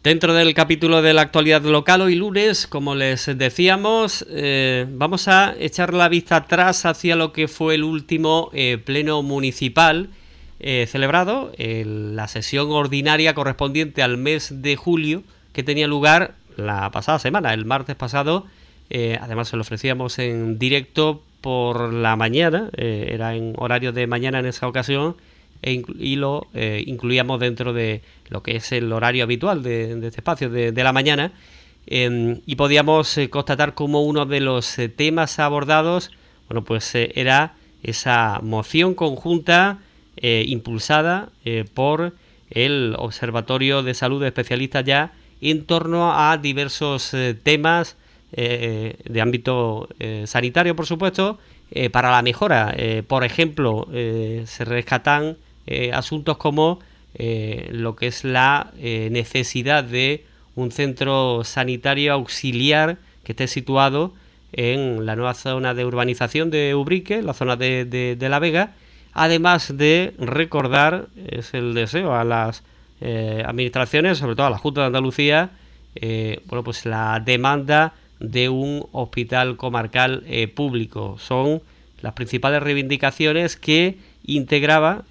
Dentro del capítulo de la actualidad local, hoy lunes, como les decíamos, vamos a echar la vista atrás hacia lo que fue el último pleno municipal celebrado, la sesión ordinaria correspondiente al mes de julio, que tenía lugar la pasada semana, el martes pasado. Además se lo ofrecíamos en directo por la mañana, era en horario de mañana en esa ocasión, y lo incluíamos dentro de lo que es el horario habitual de este espacio de la mañana, y podíamos constatar como uno de los temas abordados, bueno, pues era esa moción conjunta impulsada por el Observatorio de Salud de Especialistas ya en torno a diversos temas de ámbito sanitario, por supuesto, para la mejora. Por ejemplo, se rescatan asuntos como lo que es la necesidad de un centro sanitario auxiliar que esté situado en la nueva zona de urbanización de Ubrique, la zona de La Vega, además de recordar, es el deseo a las administraciones, sobre todo a la Junta de Andalucía, bueno, pues la demanda de un hospital comarcal público. Son las principales reivindicaciones que integraba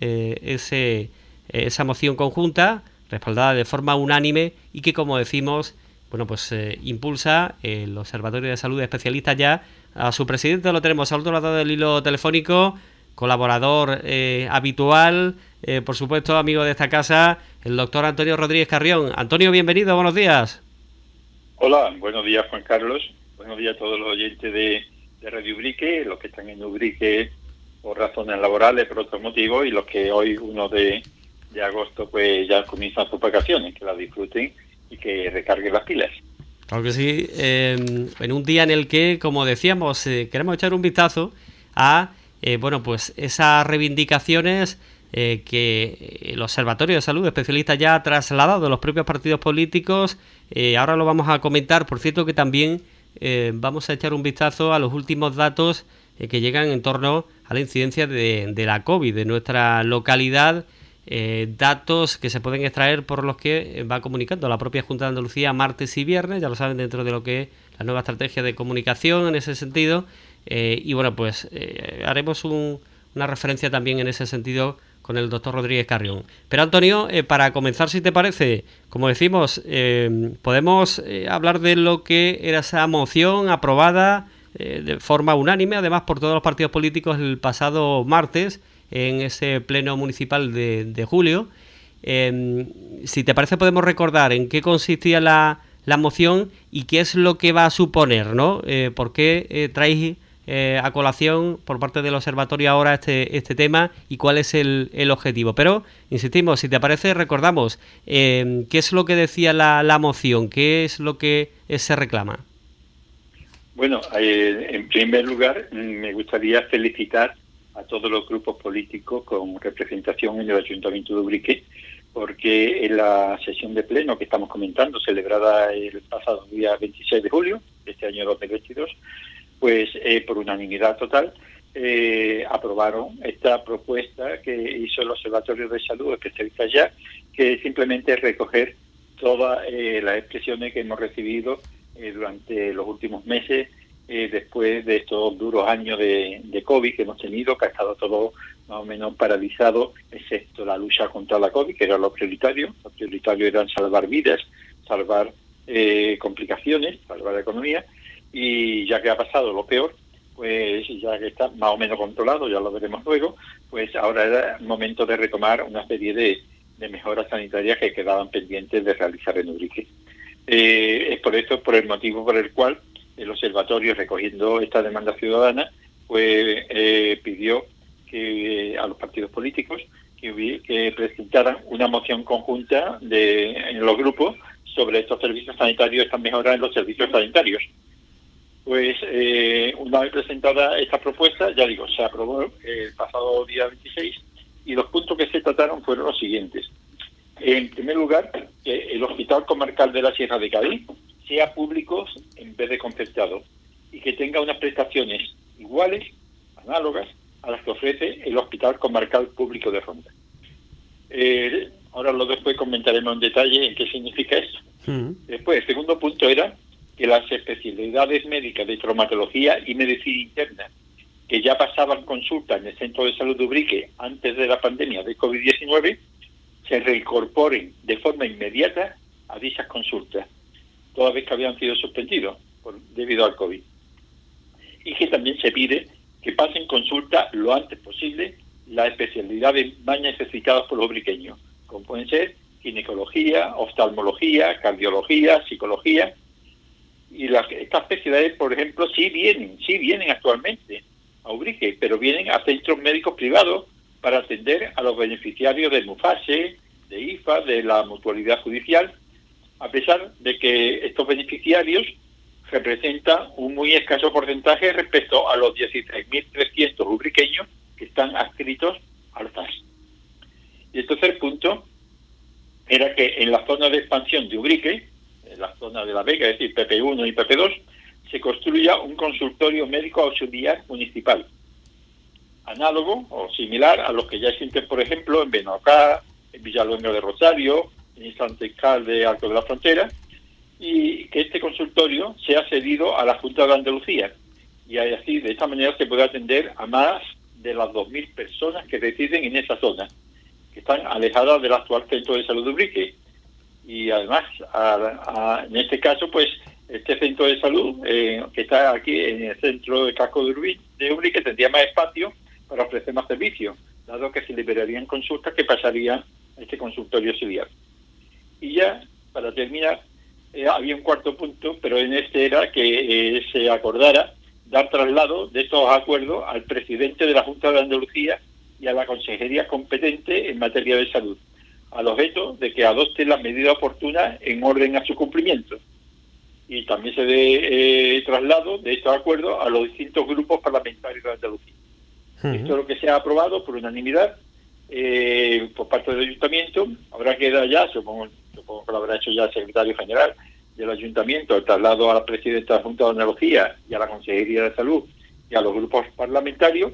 esa moción conjunta, respaldada de forma unánime, y que, como decimos, bueno, pues impulsa el Observatorio de Salud de Especialistas ya. A su presidente lo tenemos al otro lado del hilo telefónico, colaborador habitual, por supuesto, amigo de esta casa, el doctor Antonio Rodríguez Carrión. Antonio, bienvenido, buenos días. Hola, buenos días, Juan Carlos. Buenos días a todos los oyentes de Radio Ubrique, los que están en Ubrique por razones laborales, por otros motivos, y los que hoy, 1 de agosto, pues ya comienzan sus vacaciones, que las disfruten y que recarguen las pilas. Claro que sí, en un día en el que, como decíamos, queremos echar un vistazo a bueno, pues esas reivindicaciones que el Observatorio de Salud de Especialistas ya ha trasladado de los propios partidos políticos. Ahora lo vamos a comentar. Por cierto, que también vamos a echar un vistazo a los últimos datos que llegan en torno a la incidencia de la COVID de nuestra localidad, datos que se pueden extraer por los que va comunicando la propia Junta de Andalucía martes y viernes, ya lo saben, dentro de lo que es la nueva estrategia de comunicación en ese sentido, y bueno, pues haremos una referencia también en ese sentido con el doctor Rodríguez Carrión. Pero Antonio, para comenzar, si te parece, como decimos, podemos hablar de lo que era esa moción aprobada de forma unánime, además por todos los partidos políticos, el pasado martes en ese pleno municipal de julio. Si te parece, podemos recordar en qué consistía la moción y qué es lo que va a suponer, ¿no? ¿Por qué traéis a colación por parte del observatorio ahora este tema y cuál es el objetivo? Pero, insistimos, si te parece, recordamos qué es lo que decía la moción, qué es lo que se reclama. Bueno, en primer lugar, me gustaría felicitar a todos los grupos políticos con representación en el Ayuntamiento de Ubrique, porque en la sesión de pleno que estamos comentando, celebrada el pasado día 26 de julio de este año 2022, pues por unanimidad total, aprobaron esta propuesta que hizo el Observatorio de Salud Especialistas ya, que simplemente es recoger todas las expresiones que hemos recibido durante los últimos meses, después de estos duros años de COVID que hemos tenido, que ha estado todo más o menos paralizado, excepto la lucha contra la COVID, que era lo prioritario. Lo prioritario eran salvar vidas, salvar complicaciones, salvar la economía, y ya que ha pasado lo peor, pues ya que está más o menos controlado, ya lo veremos luego, pues ahora era el momento de retomar una serie de mejoras sanitarias que quedaban pendientes de realizar en Ubrique. Es por esto, por el motivo por el cual el observatorio, recogiendo esta demanda ciudadana, pues pidió que a los partidos políticos que presentaran una moción conjunta en los grupos sobre estos servicios sanitarios, estas mejoras en los servicios sanitarios. Pues una vez presentada esta propuesta, ya digo, se aprobó el pasado día 26, y los puntos que se trataron fueron los siguientes. En primer lugar, que el Hospital Comarcal de la Sierra de Cádiz sea público en vez de concertado y que tenga unas prestaciones iguales, análogas, a las que ofrece el Hospital Comarcal Público de Ronda. Ahora después comentaremos en detalle en qué significa esto. Después, el segundo punto era que las especialidades médicas de traumatología y medicina interna, que ya pasaban consulta en el Centro de Salud de Ubrique antes de la pandemia de COVID-19, se reincorporen de forma inmediata a dichas consultas, toda vez que habían sido suspendidos debido al COVID. Y que también se pide que pasen consulta lo antes posible las especialidades más necesitadas por los ubriqueños, como pueden ser ginecología, oftalmología, cardiología, psicología. Y estas especialidades, por ejemplo, sí vienen actualmente a Ubrique, pero vienen a centros médicos privados para atender a los beneficiarios del MUFASE, de IFA, de la mutualidad judicial, a pesar de que estos beneficiarios representan un muy escaso porcentaje respecto a los 16.300 ubriqueños que están adscritos al FAS. Y el tercer punto era que en la zona de expansión de Ubrique, en la zona de La Vega, es decir, PP1 y PP2, se construya un consultorio médico auxiliar municipal, análogo o similar a los que ya existen, por ejemplo, en Benocá, en Villaluenga de Rosario, en Santiscal de Arco de la Frontera, y que este consultorio sea cedido a la Junta de Andalucía. Y así, de esta manera, se puede atender a más de las 2.000 personas que residen en esa zona, que están alejadas del actual centro de salud de Ubrique. Y además, en este caso, pues, este centro de salud, que está aquí en el centro de casco de Ubrique, tendría más espacio para ofrecer más servicios, dado que se liberarían consultas que pasarían a este consultorio auxiliar. Y ya, para terminar, había un cuarto punto, pero en este era que se acordara dar traslado de estos acuerdos al presidente de la Junta de Andalucía y a la consejería competente en materia de salud, al objeto de que adopten las medidas oportunas en orden a su cumplimiento. Y también se dé traslado de estos acuerdos a los distintos grupos parlamentarios de Andalucía. Esto es lo que se ha aprobado por unanimidad por parte del Ayuntamiento. Habrá que dar ya, supongo que lo habrá hecho ya el secretario general del Ayuntamiento, el traslado a la presidenta de la Junta de Andalucía y a la Consejería de Salud y a los grupos parlamentarios.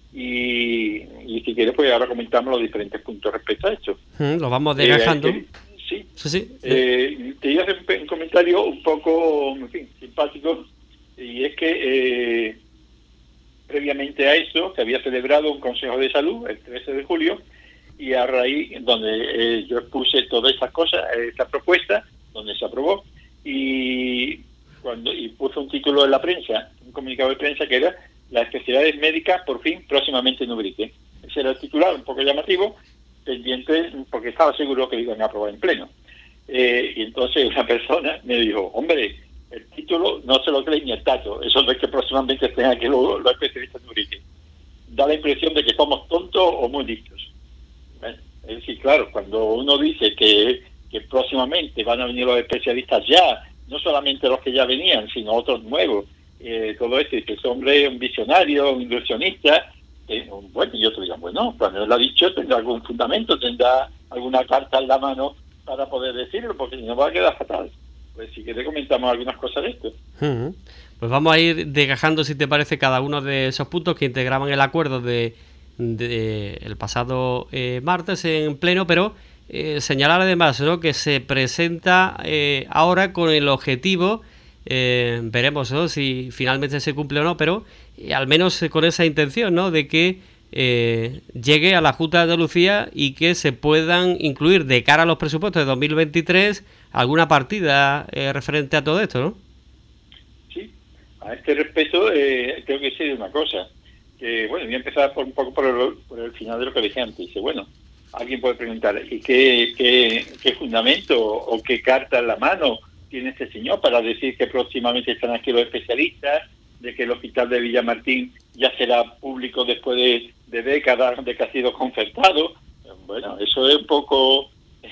Y si quieres, pues ahora comentamos los diferentes puntos respecto a esto. Lo vamos desgajando. Sí. Te iba a hacer un comentario un poco, en fin, simpático, y es que previamente a eso se había celebrado un Consejo de Salud el 13 de julio, y a raíz donde yo expuse todas esas cosas, esta propuesta, donde se aprobó, y puso un título en la prensa, un comunicado de prensa que era "Las especialidades médicas por fin próximamente en Ubrique". Ese era el titular, un poco llamativo, pendiente, porque estaba seguro que lo iban a aprobar en pleno. Y entonces una persona me dijo: hombre, el título no se lo cree ni el tato, eso no es que próximamente estén aquí los especialistas en Ubrique. Da la impresión de que somos tontos o muy listos. Es decir, claro, cuando uno dice que próximamente van a venir los especialistas ya, no solamente los que ya venían, sino otros nuevos, todo esto, y que ese hombre es un visionario, un ilusionista, bueno, y otros digan, bueno, cuando él lo ha dicho tendrá algún fundamento, tendrá alguna carta en la mano para poder decirlo, porque si no va a quedar fatal. Pues si quieres comentamos algunas cosas de esto. Pues vamos a ir desgajando, si te parece, cada uno de esos puntos que integraban el acuerdo de el pasado martes en pleno, pero señalar además, ¿no?, que se presenta ahora con el objetivo, veremos, ¿no?, si finalmente se cumple o no, pero al menos con esa intención, ¿no?, de que llegue a la Junta de Andalucía y que se puedan incluir de cara a los presupuestos de 2023 alguna partida referente a todo esto, ¿no? Sí, a este respecto tengo que decir una cosa, que bueno, voy a empezar un poco por el final de lo que dije antes. Dice, bueno, alguien puede preguntar, ¿y qué fundamento o qué carta en la mano tiene este señor para decir que próximamente están aquí los especialistas, de que el hospital de Villamartín ya será público después de décadas de que ha sido concertado? Bueno, eso es un poco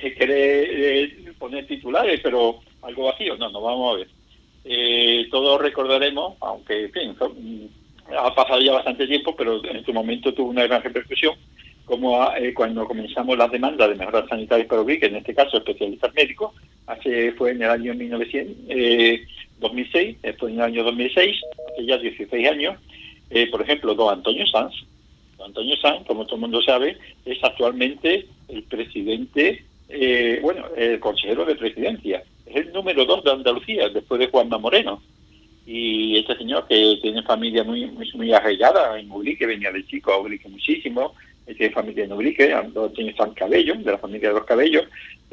querer poner titulares, pero algo vacío. No, vamos a ver. Todos recordaremos, aunque en fin, ha pasado ya bastante tiempo, pero en su momento tuvo una gran repercusión, como cuando comenzamos las demandas de mejoras sanitarias para Ubrique, en este caso especialistas médicos, fue en el año 2006, después en el año 2006, hace ya 16 años. Por ejemplo, don Antonio Sanz, como todo el mundo sabe, es actualmente el presidente, el consejero de presidencia, es el número 2 de Andalucía, después de Juanma Moreno. Y este señor, que tiene familia muy arraigada en Ubrique, venía de chico a Ubrique muchísimo, tiene familia en Ubrique, tiene San Cabello, de la familia de los Cabellos,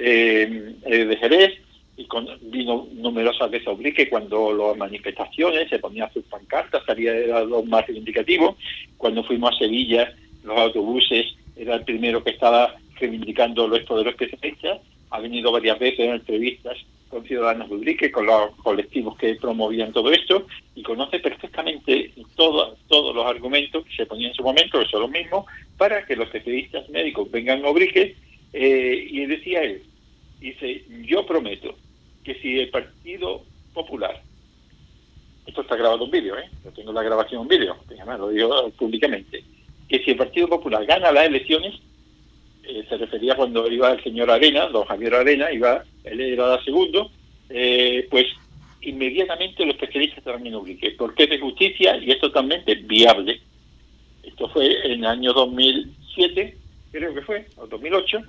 de Jerez, y vino numerosas veces a Ubrique cuando las manifestaciones, se ponía sus pancartas, era lo más reivindicativo. Cuando fuimos a Sevilla, los autobuses, era el primero que estaba reivindicando esto de los especialistas. Ha venido varias veces en entrevistas con ciudadanos de Ubrique, con los colectivos que promovían todo esto, y conoce perfectamente todos los argumentos que se ponían en su momento, que son los mismos, para que los especialistas médicos vengan a Ubrique. Y decía él, dice, yo prometo que si el Partido Popular, esto está grabado en vídeo, yo tengo la grabación en vídeo, además lo digo públicamente, que si el Partido Popular gana las elecciones, se refería cuando iba el señor Arena, don Javier Arena, él era segundo, pues inmediatamente los especialistas estarán en Ubrique, porque es de justicia y es totalmente viable. Esto fue en el año 2007, creo que fue, o 2008,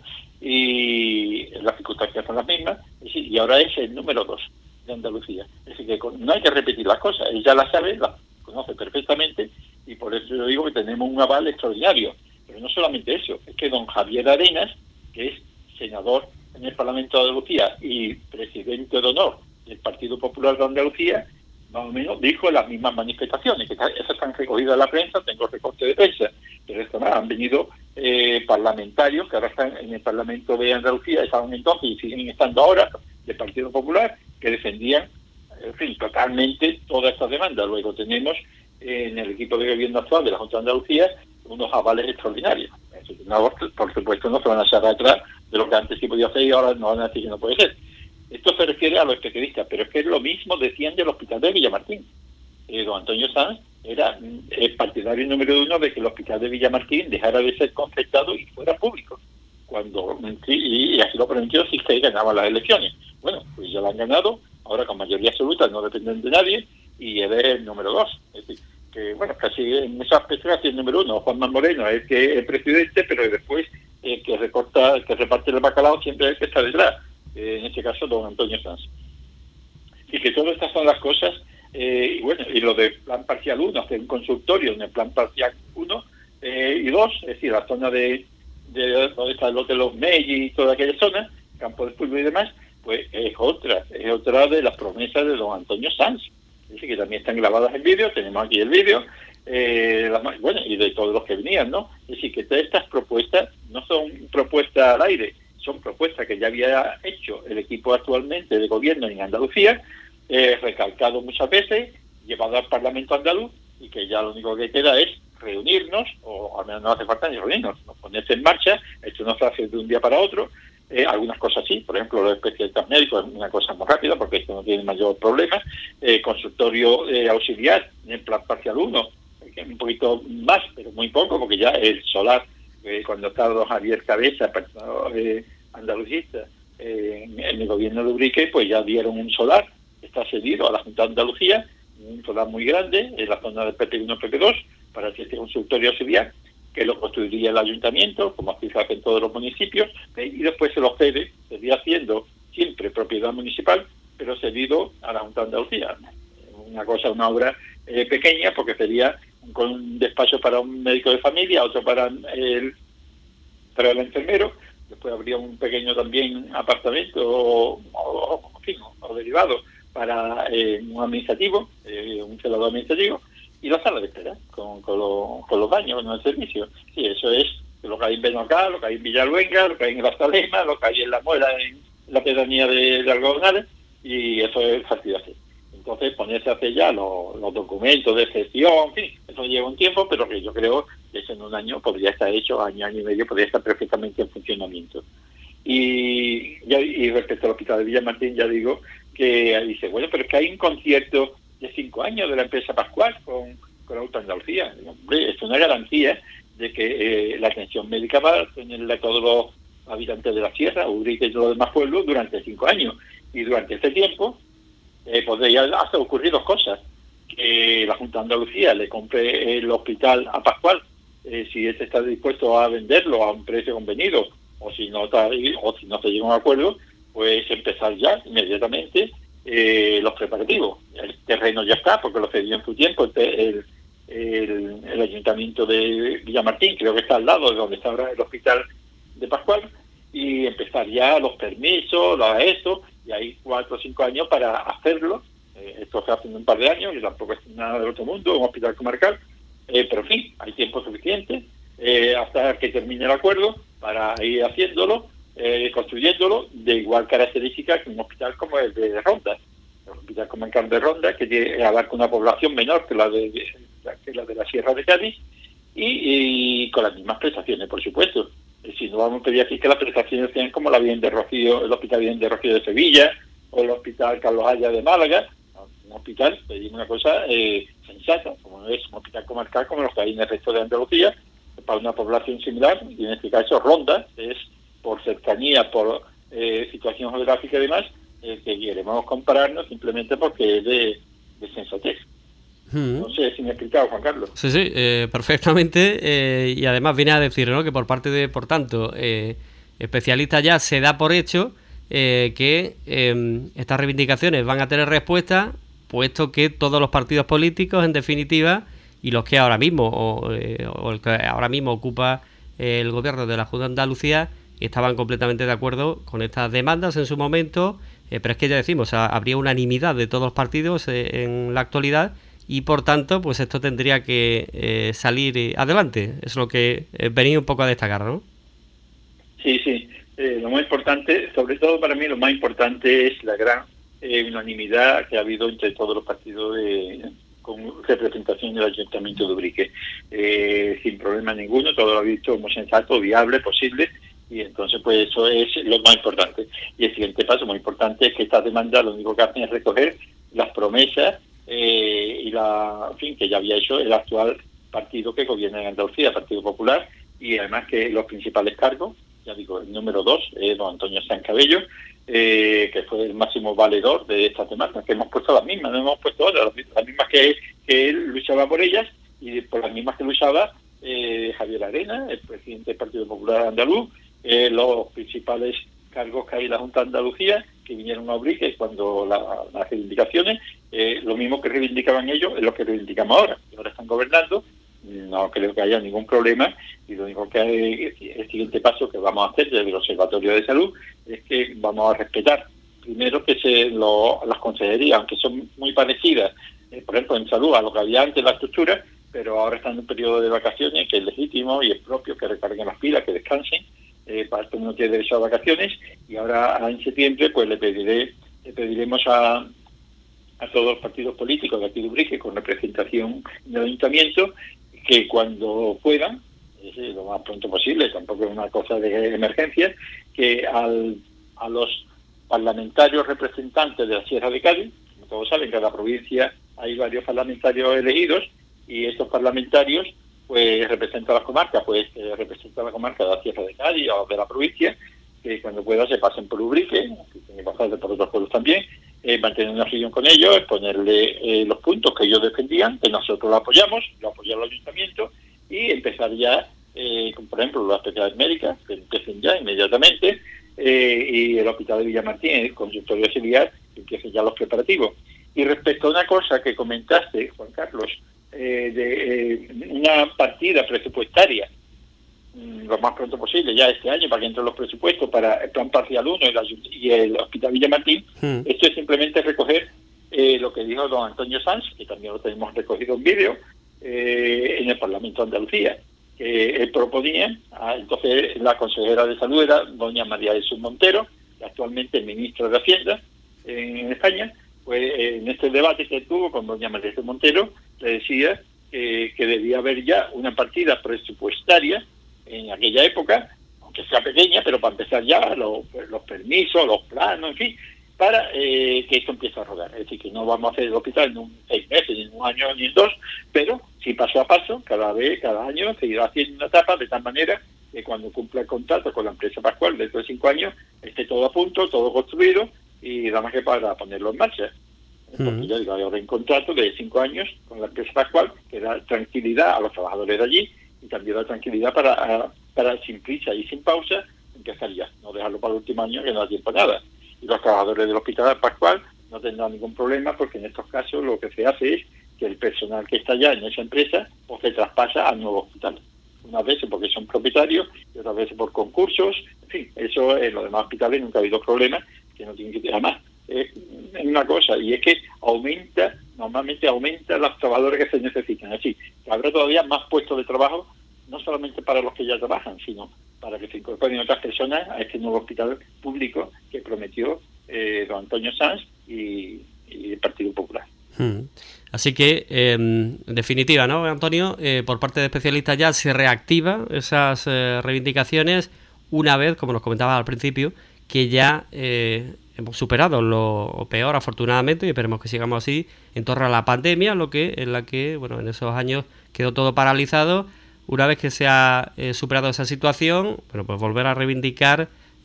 y las circunstancias son las mismas, y ahora es el número 2 de Andalucía. Es decir, que no hay que repetir las cosas, él ya las sabe, las conoce perfectamente, y por eso yo digo que tenemos un aval extraordinario. Pero no solamente eso, es que don Javier Arenas, que es senador en el Parlamento de Andalucía y presidente de honor del Partido Popular de Andalucía, más o menos dijo las mismas manifestaciones, que esas están recogidas en la prensa, tengo recorte de prensa, pero esto han venido parlamentarios que ahora están en el Parlamento de Andalucía, estaban entonces y siguen estando ahora, del Partido Popular, que defendían, en fin, totalmente todas estas demandas. Luego tenemos en el equipo de gobierno actual de la Junta de Andalucía unos avales extraordinarios. No, por supuesto no se van a echar atrás de lo que antes sí podía hacer y ahora no van a decir que no puede ser. Esto se refiere a los especialistas, pero es que lo mismo decían del hospital de Villamartín. Don Antonio Sanz era el partidario número 1 de que el hospital de Villamartín dejara de ser concertado y fuera público. Y así lo prometió si se ganaban las elecciones. Bueno, pues ya lo han ganado, ahora con mayoría absoluta, no dependen de nadie, y él es el número 2. Es decir, que bueno, casi en ese aspecto casi el número 1, Juanma Moreno es que es presidente, pero después que reparte el bacalao siempre es el que está detrás, en este caso don Antonio Sanz. Y que todas estas son las cosas, y bueno, y lo de plan parcial 1, hacer un consultorio en el plan parcial 1 y 2, es decir, la zona de donde están los de los Melli y toda aquella zona, campo de fútbol y demás, pues es otra de las promesas de don Antonio Sanz. Es decir, que también están grabadas en vídeo, tenemos aquí el vídeo, bueno, y de todos los que venían, ¿no? Es decir, que todas estas propuestas no son propuestas al aire, son propuestas que ya había hecho el equipo actualmente de gobierno en Andalucía, recalcado muchas veces, llevado al Parlamento andaluz, y que ya lo único que queda es reunirnos, o al menos no hace falta ni reunirnos, ponerse en marcha. Esto no se hace de un día para otro. Algunas cosas sí, por ejemplo, los especialistas médicos es una cosa muy rápida porque esto no tiene mayor problema. Consultorio auxiliar en el plan parcial 1, que es un poquito más, pero muy poco, porque ya el solar, cuando estaba don Javier Cabeza, andalucista, en el gobierno de Ubrique, pues ya dieron un solar, está cedido a la Junta de Andalucía, un solar muy grande en la zona del PP1 PP2, para este consultorio auxiliar, que lo construiría el ayuntamiento, como así se hace en todos los municipios, y después se lo cede, seguía siendo siempre propiedad municipal, pero cedido a la Junta de Andalucía. Una obra pequeña, porque sería con un despacho para un médico de familia, otro para el enfermero, después habría un pequeño también apartamento o derivado para un administrativo, un celador administrativo, y la sala de espera, con los baños, con el servicio. Sí, eso es lo que hay en Benocá, lo que hay en Villaluenga, lo que hay en La Salema, lo que hay en La Muela, en la pedanía de Algodonales, y eso es fácil de hacer. Entonces, ponerse a hacer ya los documentos de gestión, en fin, eso lleva un tiempo, pero que yo creo que eso en un año podría estar hecho, año y medio, podría estar perfectamente en funcionamiento. Y respecto al hospital de Villamartín, ya digo que dice, bueno, pero es que hay un concierto de 5 años de la empresa Pascual con la Junta de Andalucía. Hombre, es una garantía de que la atención médica va a tenerla a todos los habitantes de la sierra, Ubrique y todos los demás pueblos durante 5 años. Y durante este tiempo podría hacer ocurrir 2 cosas. Que la Junta de Andalucía le compre el hospital a Pascual, si éste está dispuesto a venderlo a un precio convenido, o si no se llega a un acuerdo, pues empezar ya inmediatamente los preparativos. El terreno ya está, porque lo cedió en su tiempo el Ayuntamiento de Villamartín, creo que está al lado de donde está ahora el Hospital de Pascual, y empezar ya los permisos, y hay 4 o 5 años para hacerlo. Esto se hace en un par de años, y tampoco es nada del otro mundo, un hospital comarcal, pero en fin, hay tiempo suficiente hasta que termine el acuerdo para ir haciéndolo, construyéndolo de igual característica que un hospital como el de Ronda, el hospital comarcal de Ronda, que abarca una población menor que la de la Sierra de Cádiz, y con las mismas prestaciones, por supuesto. Si no, vamos a pedir aquí que las prestaciones sean como la Virgen de Rocío, el Hospital Virgen de Rocío de Sevilla, o el Hospital Carlos Haya de Málaga. Un hospital, pedimos una cosa sensata, como es un hospital comarcal como los que hay en el resto de Andalucía, para una población similar, y en este caso Ronda, es por cercanía, por situación geográfica y demás, que queremos compararnos simplemente porque es de sensatez. No sé si me he explicado, Juan Carlos. Sí, perfectamente, y además viene a decir, ¿no?, que por parte de, por tanto, especialistas ya se da por hecho que estas reivindicaciones van a tener respuesta, puesto que todos los partidos políticos, en definitiva, y los que ahora mismo, o el que ahora mismo ocupa el gobierno de la Junta de Andalucía, estaban completamente de acuerdo con estas demandas en su momento, pero es que ya decimos, habría unanimidad de todos los partidos en la actualidad, y por tanto, pues esto tendría que salir adelante. Es lo que venía un poco a destacar, ¿no? Sí. Lo más importante, sobre todo para mí, lo más importante es la gran unanimidad que ha habido entre todos los partidos con representación del Ayuntamiento de Ubrique. Sin problema ninguno, todo lo ha visto como sensato, viable, posible, y entonces pues eso es lo más importante. Y el siguiente paso muy importante es que estas demandas lo único que hacen es recoger las promesas en fin, que ya había hecho el actual partido que gobierna en Andalucía, el Partido Popular, y además que los principales cargos, ya digo, el número 2, don Antonio Sanz Cabello, que fue el máximo valedor de estas demandas, que hemos puesto las mismas, no hemos puesto otras, las mismas que él luchaba por ellas, y por las mismas que luchaba Javier Arena, el presidente del Partido Popular Andaluz, los principales cargos que hay en la Junta de Andalucía, que vinieron a Ubrique cuando las reivindicaciones, lo mismo que reivindicaban ellos, es lo que reivindicamos ahora. Ahora están gobernando, no creo que haya ningún problema, y lo único que hay, el siguiente paso que vamos a hacer desde el Observatorio de Salud es que vamos a respetar primero que las consejerías, aunque son muy parecidas, por ejemplo en salud a lo que había antes la estructura, pero ahora están en un periodo de vacaciones que es legítimo y es propio que recarguen las pilas, que descansen, para esto uno tiene derecho a vacaciones, y ahora en septiembre pues le pediremos a todos los partidos políticos de aquí de Ubrique con representación del ayuntamiento que cuando puedan, lo más pronto posible, tampoco es una cosa de emergencia, que a los parlamentarios representantes de la Sierra de Cádiz, como todos saben, en cada provincia hay varios parlamentarios elegidos, y estos parlamentarios pues representan las comarcas, representa la comarca de la Sierra de Cádiz o de la provincia, que cuando pueda se pasen por Ubrique, que tienen que pasar por otros pueblos también, mantener una reunión con ellos, exponerle los puntos que ellos defendían, que nosotros lo apoya el ayuntamiento, y empezar ya, como por ejemplo las especialidades médicas, que empiecen ya inmediatamente, y el hospital de Villamartín, el consultorio auxiliar, que empiecen ya los preparativos. Y respecto a una cosa que comentaste, Juan Carlos, de una partida presupuestaria, lo más pronto posible, ya este año, para que entren los presupuestos para el plan parcial 1 y el Hospital Villamartín. Esto es simplemente recoger lo que dijo don Antonio Sanz, que también lo tenemos recogido en vídeo, en el Parlamento de Andalucía, que él proponía, entonces la consejera de Salud era doña María Jesús Montero, que actualmente es ministra de Hacienda en España. Pues en este debate que tuvo con doña María Jesús Montero, le decía que debía haber ya una partida presupuestaria en aquella época, aunque sea pequeña, pero para empezar ya los permisos, los planos, en fin, para que esto empiece a rodar. Es decir, que no vamos a hacer el hospital en 6 meses, ni en 1 año, ni en 2, pero sí paso a paso, cada año se irá haciendo una etapa de tal manera que cuando cumpla el contrato con la empresa Pascual dentro de 5 años, esté todo a punto, todo construido, y nada más que para ponerlo en marcha. Porque ya digo, ahora hay un contrato de 5 años con la empresa Pascual que da tranquilidad a los trabajadores de allí, y también da tranquilidad para sin prisa y sin pausa empezar ya, no dejarlo para el último año que no da tiempo a nada. y los trabajadores del Hospital Pascual no tendrán ningún problema, porque en estos casos lo que se hace es que el personal que está ya en esa empresa pues se traspasa al nuevo hospital. Unas veces porque son propietarios y otras veces por concursos. En fin, eso en los demás hospitales nunca ha habido problemas, que no tienen que tener más. Es una cosa, y es que normalmente aumenta los trabajadores que se necesitan. Así que habrá todavía más puestos de trabajo, no solamente para los que ya trabajan, sino para que se incorporen otras personas a este nuevo hospital público que prometió don Antonio Sanz y el Partido Popular. Así que, en definitiva, ¿no, Antonio? Por parte de especialistas ya se reactiva esas reivindicaciones una vez, como nos comentaba al principio, que ya hemos superado lo peor, afortunadamente, y esperemos que sigamos así, en torno a la pandemia, en la que, bueno, en esos años quedó todo paralizado. Una vez que se ha superado esa situación, bueno, pues volver a reivindicar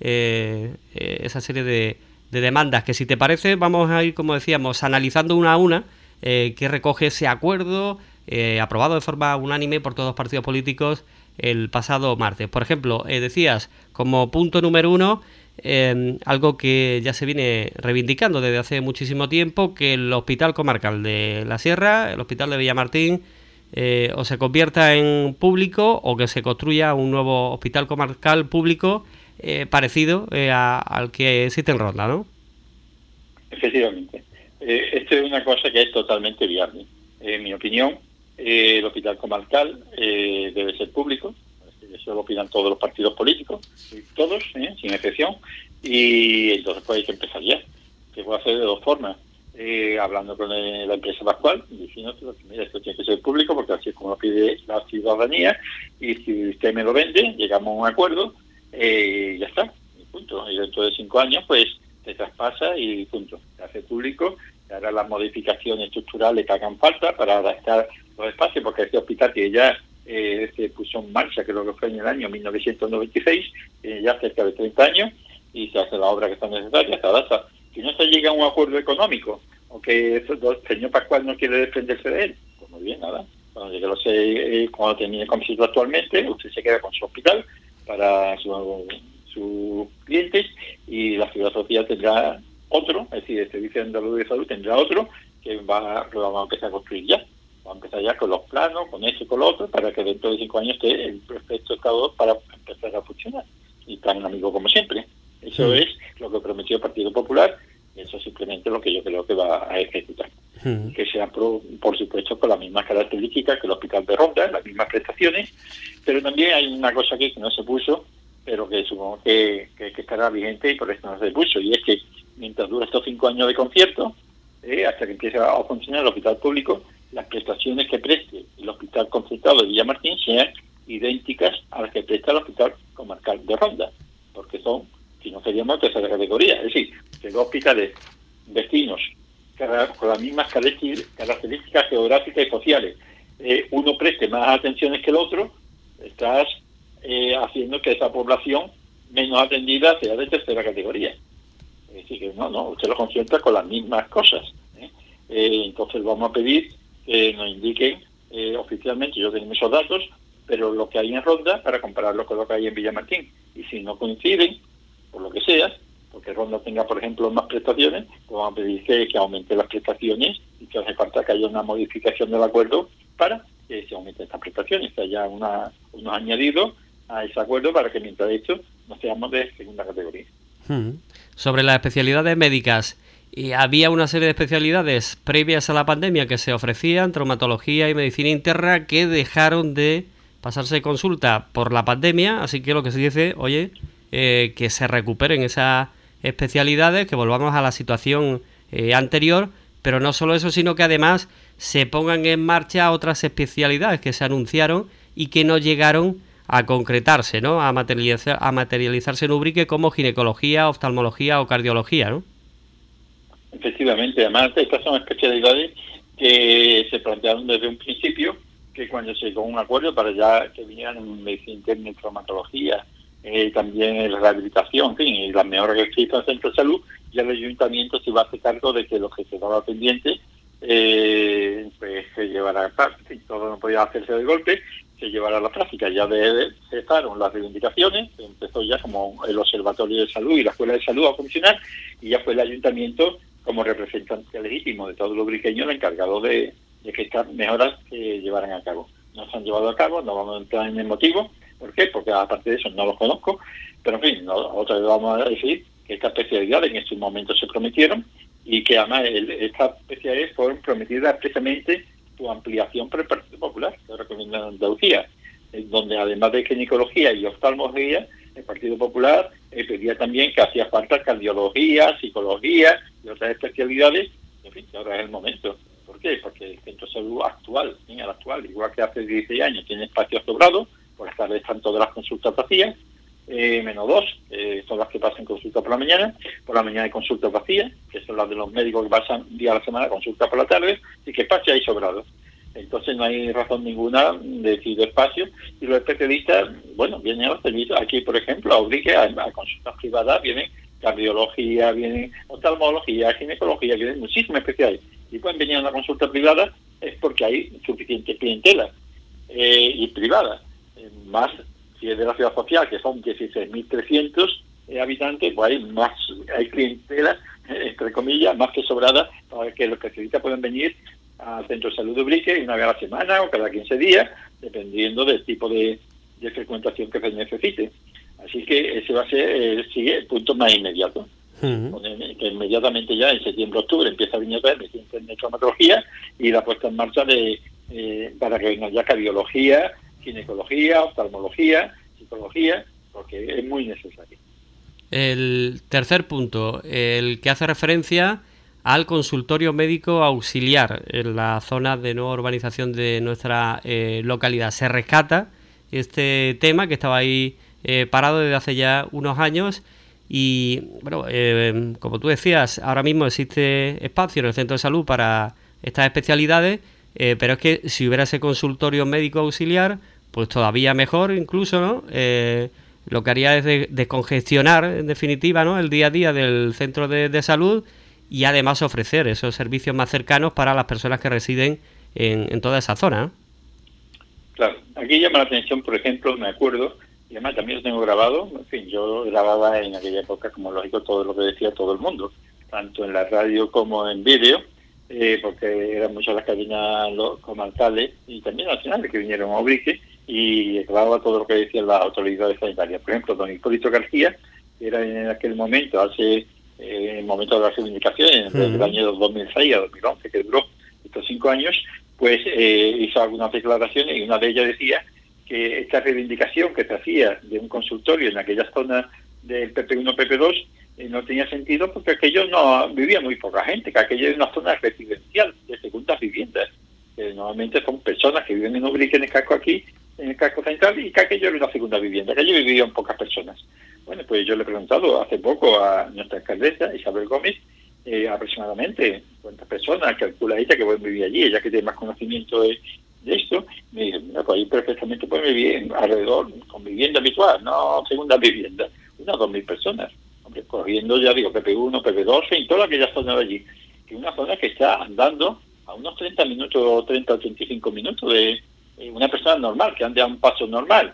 esa serie de demandas, que si te parece vamos a ir, como decíamos, analizando una a una, que recoge ese acuerdo aprobado de forma unánime por todos los partidos políticos el pasado martes. Por ejemplo, decías, como punto número 1, algo que ya se viene reivindicando desde hace muchísimo tiempo, que el Hospital Comarcal de la Sierra, el Hospital de Villamartín, o se convierta en público o que se construya un nuevo hospital comarcal público parecido al que existe en Ronda, ¿no? Efectivamente. Esto es una cosa que es totalmente viable. En mi opinión, el hospital comarcal debe ser público. Eso lo opinan todos los partidos políticos, todos, sin excepción. Y entonces pues hay que empezar ya. Se puede hacer de dos formas. Hablando con la empresa Pascual, diciendo que mira, esto tiene que ser público porque así es como lo pide la ciudadanía, y si usted me lo vende, llegamos a un acuerdo, ya está, y punto. Y dentro de 5 años pues se traspasa y punto, se hace público, se hará las modificaciones estructurales que hagan falta para adaptar los espacios, porque este hospital que ya se puso en marcha, creo que fue en el año 1996, ya cerca de 30 años, y se hace la obra que está necesaria, se adapta. Si no se llega a un acuerdo económico, o que el señor Pascual no quiere desprenderse de él, pues muy bien, nada. Cuando termine con visita actualmente, usted se queda con su hospital para sus clientes, y la Seguridad Social tendrá otro, es decir, el Servicio Andaluz de Salud tendrá otro, que vamos a empezar a construir ya. Vamos a empezar ya con los planos, con esto y con lo otro, para que dentro de 5 años esté el perfecto estado para empezar a funcionar. Y tan amigo como siempre. Eso es lo que prometió el Partido Popular, y eso es simplemente lo que yo creo que va a ejecutar. Que sea, por supuesto, con las mismas características que el Hospital de Ronda, las mismas prestaciones, pero también hay una cosa aquí que no se puso, pero que supongo que estará vigente y por eso no se puso, y es que mientras dura estos 5 años de concierto, hasta que empiece a funcionar el hospital público, las prestaciones que preste el Hospital Concertado de Villamartín sean idénticas a las que presta el Hospital Comarcal de Ronda, porque son, si no seríamos tercera categoría, es decir, que dos hospitales vecinos con las mismas características geográficas y sociales, uno preste más atenciones que el otro, estás haciendo que esa población menos atendida sea de tercera categoría. Es decir, que no, usted lo concentra con las mismas cosas. Entonces vamos a pedir que nos indiquen oficialmente, yo tengo esos datos, pero lo que hay en Ronda para compararlo con lo que hay en Villamartín. Y si no coinciden, por lo que sea, porque Ronda tenga, por ejemplo, más prestaciones, pues vamos a pedir que aumente las prestaciones, y que hace falta que haya una modificación del acuerdo para que se aumenten estas prestaciones, que haya unos añadidos a ese acuerdo para que mientras esto no seamos de segunda categoría. Sobre las especialidades médicas, había una serie de especialidades previas a la pandemia que se ofrecían, traumatología y medicina interna, que dejaron de pasarse consulta por la pandemia, así que lo que se dice, oye, que se recuperen esas especialidades, que volvamos a la situación anterior, pero no solo eso, sino que además se pongan en marcha otras especialidades que se anunciaron y que no llegaron a concretarse, ¿no? A materializarse en Ubrique, como ginecología, oftalmología o cardiología, ¿no? Efectivamente, además estas son especialidades que se plantearon desde un principio, que cuando se llegó a un acuerdo para ya que vinieran en medicina interna y traumatología, también la rehabilitación, en fin, y las mejoras que se hizo en el centro de salud, ya el ayuntamiento se iba a hacer cargo de que lo que se daba pendiente pues se llevara a práctica, y todo no podía hacerse de golpe, se llevara a la práctica. Ya cesaron las reivindicaciones, empezó ya como el Observatorio de Salud y la Escuela de Salud a funcionar, y ya fue el ayuntamiento, como representante legítimo de todos los ubriqueños, el encargado de que estas mejoras se llevaran a cabo. No se han llevado a cabo, no vamos a entrar en el motivo. ¿Por qué? Porque aparte de eso no los conozco, pero en fin, otra vez vamos a decir que estas especialidades en estos momentos se prometieron y que además estas especialidades fueron prometidas precisamente su ampliación por el Partido Popular, que recomienda en Andalucía, donde además de ginecología y oftalmología, el Partido Popular pedía también que hacía falta cardiología, psicología y otras especialidades. En fin, que ahora es el momento. ¿Por qué? Porque el centro de salud actual, igual que hace 16 años, tiene espacios sobrados, por las tardes están todas las consultas vacías, menos 2, son las que pasan consulta por la mañana hay consultas vacías, que son las de los médicos que pasan un día a la semana, consulta por la tarde, y que espacio hay sobrado. Entonces no hay razón ninguna de decir espacio, y los especialistas, bueno, vienen a los servicios, aquí por ejemplo, a Ubrique, a consultas privadas, vienen cardiología, vienen oftalmología, ginecología, vienen muchísimas especiales, y pueden venir a una consulta privada, es porque hay suficiente clientela, y privada, más si es de la ciudad social, que son 16.300 habitantes, pues hay clientela, entre comillas, más que sobrada, para que los especialistas puedan venir al centro de salud de Ubrique una vez a la semana o cada 15 días, dependiendo del tipo de frecuentación que se necesite. Así que ese va a ser el punto más inmediato. Que inmediatamente ya en septiembre-octubre empieza a venir otra vez en nefromatología y la puesta en marcha para que venga ya cardiología, ginecología, oftalmología, psicología, porque es muy necesario. El tercer punto, el que hace referencia al consultorio médico auxiliar en la zona de nueva urbanización de nuestra localidad. Se rescata este tema que estaba ahí parado desde hace ya unos años y, bueno, como tú decías, ahora mismo existe espacio en el centro de salud para estas especialidades, pero es que si hubiera ese consultorio médico auxiliar, pues todavía mejor incluso, ¿no? Lo que haría es descongestionar, en definitiva, ¿no?, el día a día del centro de salud y además ofrecer esos servicios más cercanos para las personas que residen en toda esa zona, ¿no? Claro, aquí llama la atención, por ejemplo, me acuerdo, y además también lo tengo grabado, en fin, yo grababa en aquella época, como lógico, todo lo que decía todo el mundo, tanto en la radio como en vídeo, porque eran muchas las cadenas comarcales y también nacionales que vinieron a Ubrique, y grababa todo lo que decían las autoridades sanitarias. Por ejemplo, don Hipólito García, que era en aquel momento, en el momento de las reivindicaciones, del año 2006 a 2011, que duró estos 5 años, pues hizo algunas declaraciones y una de ellas decía que esta reivindicación que se hacía de un consultorio en aquella zona del PP1, PP2, no tenía sentido porque aquello no vivía muy poca gente, que aquello es una zona residencial de segundas viviendas, que normalmente son personas que viven en Ubrique, en el casco aquí, en el casco central, y que aquello era una segunda vivienda, que allí vivían pocas personas. Bueno, pues yo le he preguntado hace poco a nuestra alcaldesa, Isabel Gómez, aproximadamente cuántas personas calcula ella que pueden vivir allí, ella que tiene más conocimiento de esto. Me dice, pues ahí perfectamente pueden vivir alrededor, con vivienda habitual, no segunda vivienda, unas 2.000 personas. Hombre, corriendo, ya digo, PP1, PP2, y toda aquella zona de allí, que es una zona que está andando a unos 30 minutos, 30 o 35 minutos de una persona normal, que ande a un paso normal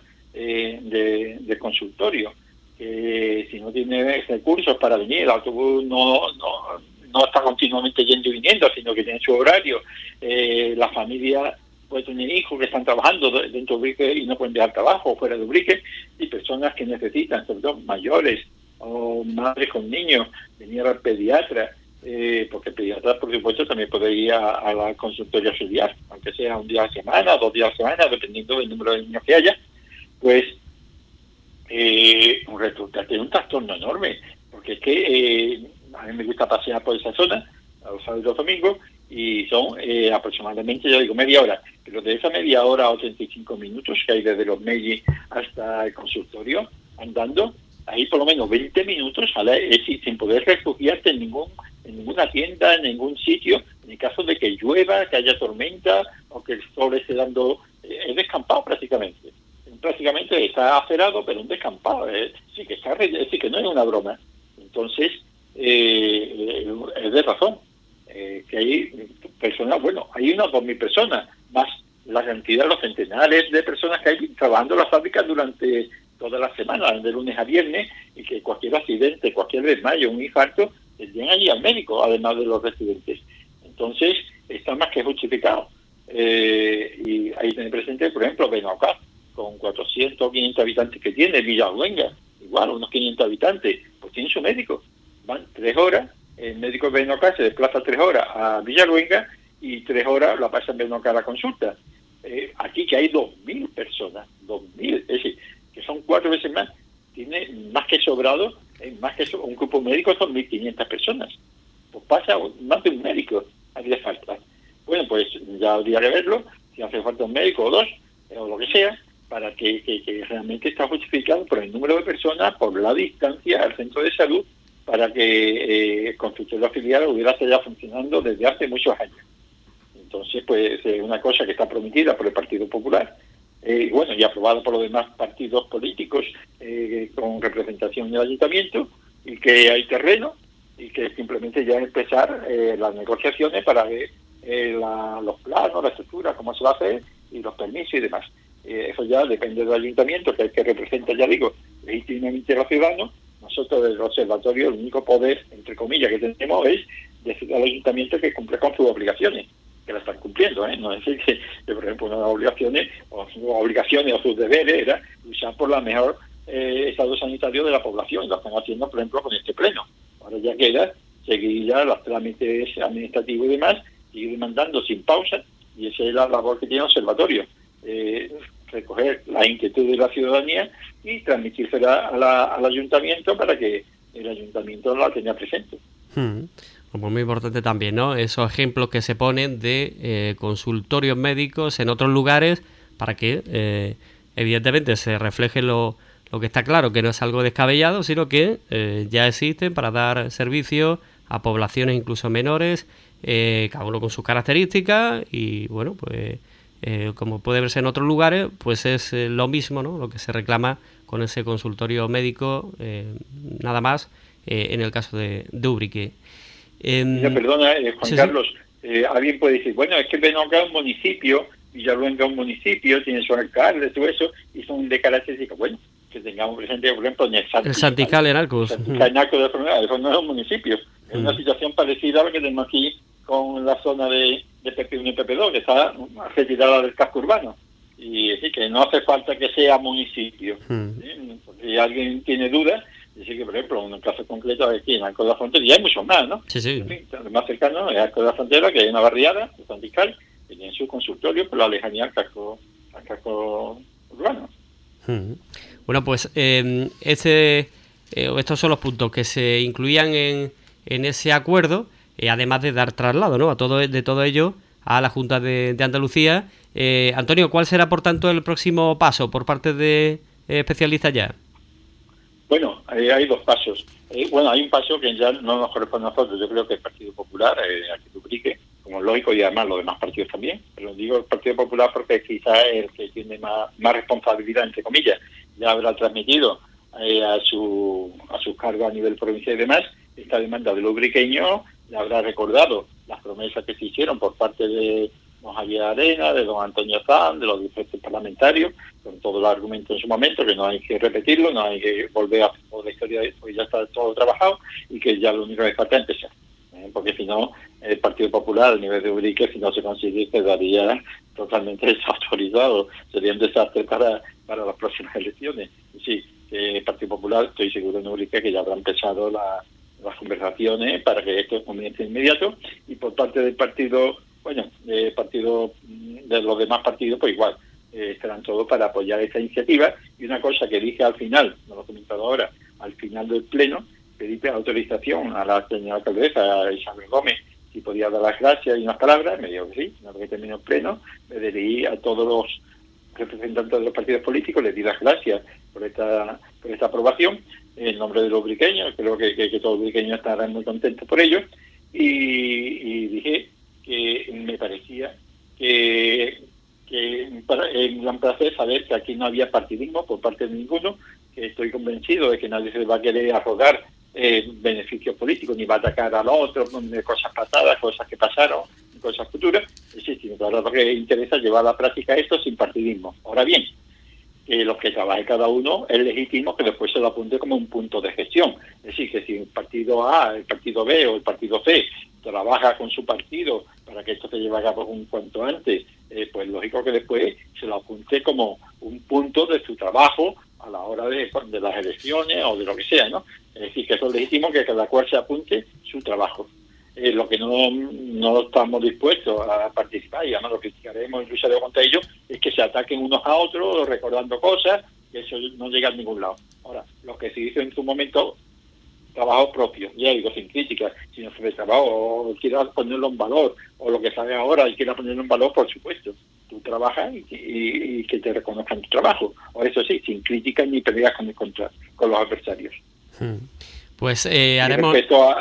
de consultorio. Si no tiene recursos para venir, el autobús no está continuamente yendo y viniendo, sino que tiene su horario. La familia puede tener hijos que están trabajando dentro de Ubrique y no pueden dejar trabajo fuera de Ubrique, y personas que necesitan, sobre todo mayores o madres con niños, venir al pediatra, porque el pediatra, por supuesto, también puede ir a la consultoría auxiliar, aunque sea un día a la semana, 2 días a la semana, dependiendo del número de niños que haya, pues resulta que es un trastorno enorme, porque es que a mí me gusta pasear por esa zona a los sábados y los domingos, y son aproximadamente, ya digo, media hora, pero de esa media hora o 35 minutos que hay desde los Mellis hasta el consultorio andando, hay por lo menos 20 minutos sin poder refugiarte en ninguna tienda, en ningún sitio, en el caso de que llueva, que haya tormenta o que el sol esté dando, es descampado prácticamente está acerado, pero un descampado, sí que no es una broma. Entonces, es de razón, que hay personas, bueno, hay unas 2.000 personas, más la cantidad, los centenares de personas que hay trabajando en las fábricas durante toda la semana, de lunes a viernes, y que cualquier accidente, cualquier desmayo, un infarto, tendrían allí al médico, además de los residentes. Entonces, está más que justificado. Y ahí tenéis presente, por ejemplo, Benaucá, con 400 o 500 habitantes que tiene, Villarruenga, igual, unos 500 habitantes, pues tiene su médico. Van 3 horas, el médico de Benaucá se desplaza 3 horas a Villarruenga y 3 horas la pasa en Benaucá a la consulta. Aquí que hay 2.000 personas, 2.000, es decir, que son 4 veces más, tiene más que sobrado, más que un grupo médico son 1.500 personas. Pues pasa más de un médico, haría falta. Bueno, pues ya habría que verlo, si hace falta un médico o 2, o lo que sea, para que realmente está justificado por el número de personas, por la distancia al centro de salud, para que el consultorio afiliado hubiera estado ya funcionando desde hace muchos años. Entonces, pues es una cosa que está prometida por el Partido Popular, bueno, y aprobada por los demás partidos políticos con representación en el ayuntamiento, y que hay terreno, y que simplemente ya empezar las negociaciones para ver los planos, la estructura, cómo se va a hacer, y los permisos y demás. Eso ya depende del ayuntamiento, que es el que representa, ya digo, legítimamente a los ciudadanos. Nosotros, del observatorio, el único poder, entre comillas, que tenemos es decir al ayuntamiento que cumple con sus obligaciones, que la están cumpliendo, No es decir que, por ejemplo, una de las obligaciones o sus deberes era luchar por la mejor estado sanitario de la población, y lo están haciendo, por ejemplo, con este pleno. Ahora ya queda seguir ya los trámites administrativos y demás, seguir demandando sin pausa, y esa es la labor que tiene el observatorio, recoger la inquietud de la ciudadanía y transmitírsela al ayuntamiento para que el ayuntamiento la tenga presente. Como muy importante también, ¿no? Esos ejemplos que se ponen de consultorios médicos en otros lugares para que evidentemente se refleje lo que está claro, que no es algo descabellado, sino que ya existen para dar servicio a poblaciones incluso menores, cada uno con sus características, y bueno, pues como puede verse en otros lugares, pues es lo mismo, ¿no? Lo que se reclama con ese consultorio médico, nada más, en el caso de Ubrique. Perdona, Juan Carlos, alguien puede decir, bueno, es que Benaucá es un municipio, Villarruenga es un municipio, tiene su alcalde, todo eso, y son de características, bueno, que tengamos presente, por ejemplo, en el Santical en Arcos. El Santical en Arcos de Enfermedad, eso no es un municipio, es una situación parecida a la que tenemos aquí con la zona de PP1 y PP2, que está retirada del casco urbano, y es decir, que no hace falta que sea municipio. ¿Sí? Si alguien tiene dudas, decir que, por ejemplo, en un caso concreto aquí en Arcos de la Frontera, y hay muchos más, ¿no? Sí, sí. En fin, lo más cercano es Arcos de la Frontera, que hay una barriada, el Santical, que tiene su consultorio, por la lejanía al casco urbano. Bueno, pues estos son los puntos que se incluían en ese acuerdo, además de dar traslado, ¿no?, de todo ello a la Junta de Andalucía. Antonio, ¿cuál será, por tanto, el próximo paso por parte de especialistas ya? Bueno, hay 2 pasos. Hay un paso que ya no nos corresponde a nosotros, yo creo que el Partido Popular, aquí en Ubrique, como es lógico, y además los demás partidos también, pero digo el Partido Popular porque quizás es el que tiene más responsabilidad, entre comillas, ya habrá transmitido a sus cargos a nivel provincial y demás esta demanda de los ubriqueños, le habrá recordado las promesas que se hicieron por parte de don Javier Arena, de don Antonio Zan, de los diferentes parlamentarios, con todo el argumento en su momento, que no hay que repetirlo, no hay que volver a hacer toda la historia, porque ya está todo trabajado, y que ya lo único que falta es empezar. Porque si no, el Partido Popular, a nivel de Ubrique, si no se consigue, quedaría totalmente desautorizado, sería un desastre para las próximas elecciones. Sí, el Partido Popular, estoy seguro en Ubrique que ya habrá empezado las conversaciones para que esto comience inmediato, y por parte del partido, de los demás partidos, pues igual, estarán todos para apoyar esta iniciativa. Y una cosa que dije al final, no lo he comentado ahora, al final del pleno, pedí autorización a la señora alcaldesa Isabel Gómez si podía dar las gracias y unas palabras, me dijo que sí. Una vez que terminó el pleno, me dirigí a todos los representantes de los partidos políticos, les di las gracias por esta aprobación en nombre de los ubriqueños. Creo que todos los ubriqueños estarán muy contentos por ello, y dije que me parecía que un gran placer saber que aquí no había partidismo por parte de ninguno, que estoy convencido de que nadie se va a querer arrogar beneficios políticos, ni va a atacar al otro, de cosas pasadas, cosas que pasaron, cosas futuras. Es decir, claro, lo que interesa es llevar a la práctica esto sin partidismo. Ahora bien, los que trabaje cada uno es legítimo que después se lo apunte como un punto de gestión. Es decir, que si el partido A, el partido B o el partido C trabaja con su partido para que esto se lleve a cabo un cuanto antes, pues lógico que después se lo apunte como un punto de su trabajo a la hora de las elecciones o de lo que sea, ¿no? Es decir, que eso es legítimo que cada cual se apunte su trabajo. Lo que no estamos dispuestos a participar, y además lo criticaremos y lucharemos contra ellos, es que se ataquen unos a otros recordando cosas, que eso no llega a ningún lado. Ahora, lo que se hizo en su momento, trabajo propio, ya digo, sin crítica, si no se ve trabajo o quiera ponerlo en valor, o lo que sale ahora y quiera ponerlo en valor, por supuesto. Tú trabajas y que te reconozcan tu trabajo, o eso sí, sin crítica ni peleas con los adversarios. Pues haremos...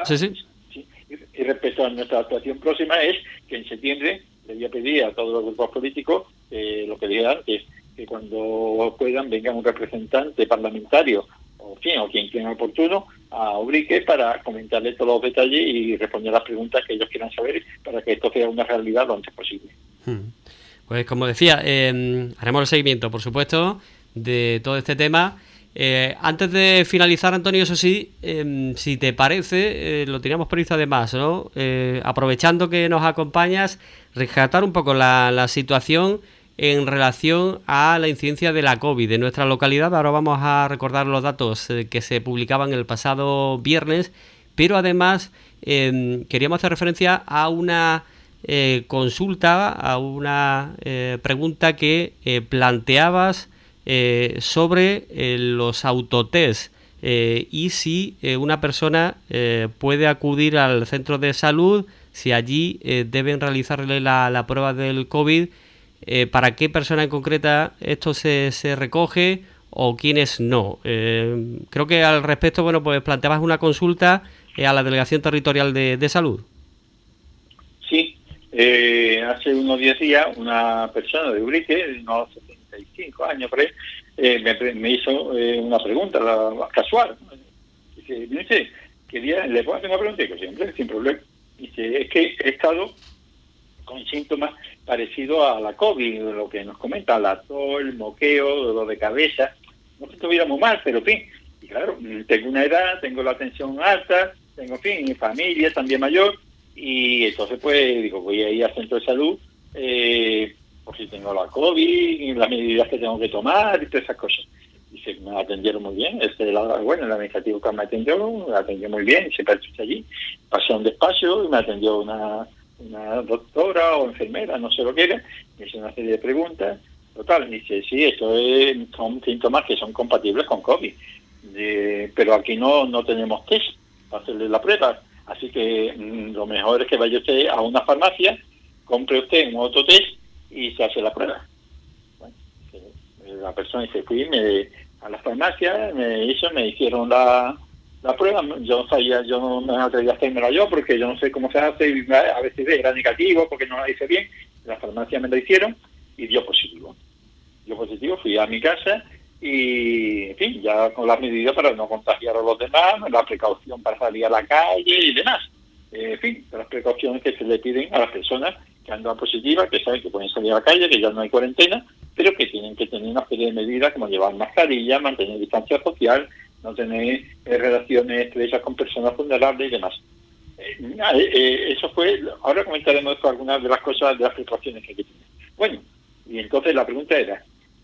Y respecto a nuestra actuación próxima es que en septiembre le voy a pedir a todos los grupos políticos, lo que dije antes, que cuando puedan vengan un representante parlamentario o quien quiera oportuno a Ubrique para comentarle todos los detalles y responder las preguntas que ellos quieran saber para que esto sea una realidad lo antes posible. Pues como decía, haremos el seguimiento, por supuesto, de todo este tema. Antes de finalizar, Antonio, eso sí, si te parece, lo teníamos previsto además, ¿no? Aprovechando que nos acompañas, rescatar un poco la situación en relación a la incidencia de la COVID en nuestra localidad. Ahora vamos a recordar los datos que se publicaban el pasado viernes, pero además queríamos hacer referencia a una consulta, a una pregunta que planteabas sobre los autotest y si una persona puede acudir al centro de salud, si allí deben realizarle la prueba del COVID, para qué persona en concreta esto se recoge o quiénes no. Creo que al respecto, bueno, pues planteabas una consulta a la Delegación Territorial de Salud. Sí, hace unos 10 días una persona de Ubrique, de unos 75 años por ahí, me hizo una pregunta casual. Dice, ¿le puedo hacer una pregunta? Digo, siempre, sin problema. Dice, es que he estado con síntomas parecidos a la COVID, lo que nos comenta, la tos, el moqueo, dolor de cabeza. No que estuviéramos mal, pero en fin. Y claro, tengo una edad, tengo la tensión alta, tengo, en fin, mi familia también mayor, y entonces pues digo, voy a ir al centro de salud, por si tengo la COVID, y las medidas que tengo que tomar y todas esas cosas. Y me atendieron muy bien, el administrativo que me atendió muy bien, siempre estuve allí. Pasé a un despacho y me atendió una doctora o enfermera, no sé lo que era, me hizo una serie de preguntas. Total, me dice, sí, esto son síntomas que son compatibles con COVID, pero aquí no tenemos test para hacerle la prueba, así que lo mejor es que vaya usted a una farmacia, compre usted un autotest y se hace la prueba. Bueno, la persona dice, fui a la farmacia, me hicieron la prueba. Yo no me atreví a hacérmela yo porque yo no sé cómo se hace y a veces era negativo porque no la hice bien. La farmacia me la hicieron y dio positivo. Fui a mi casa y, en fin, ya con las medidas para no contagiar a los demás, la precaución para salir a la calle y demás. En fin, las precauciones que se le piden a las personas que andan positivas, que saben que pueden salir a la calle, que ya no hay cuarentena, pero que tienen que tener una serie de medidas como llevar mascarilla, mantener distancia social, no tener relaciones estrechas con personas vulnerables y demás. Eso fue. Ahora comentaremos algunas de las cosas, de las precauciones que hay que tener. Bueno, y entonces la pregunta era,